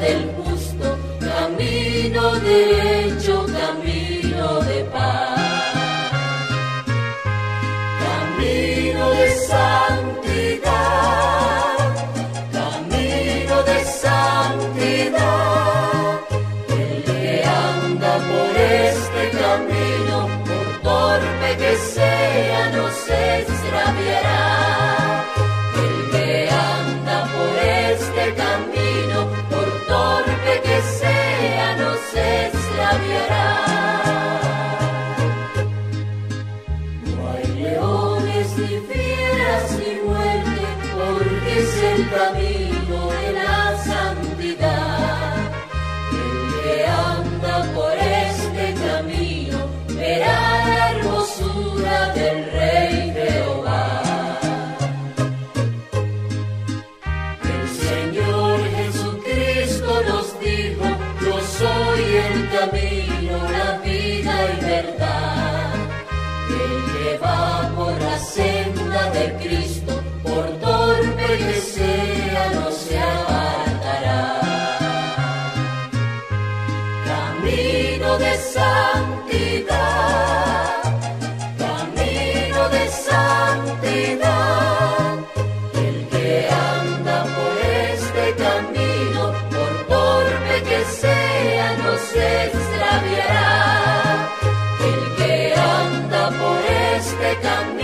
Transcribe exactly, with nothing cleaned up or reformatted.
del justo, camino derecho, camino de paz, camino de santidad, camino de santidad. El que anda por este camino, por torpe que sea, no se extraviará. El que anda por este camino, por torpe que sea, no se extraviará. No hay leones ni fieras ni muerte, porque es el camino de la santidad. El que anda por este camino verá la hermosura del Rey Jehová. El Señor Jesucristo nos dijo: yo soy el camino, la vida y verdad. El que va por la senda de Cristo, por torpe que sea, no se apartará. Camino de santidad, camino de santidad. El que anda por este camino, por torpe que sea, no se extraviará. El que anda por este camino,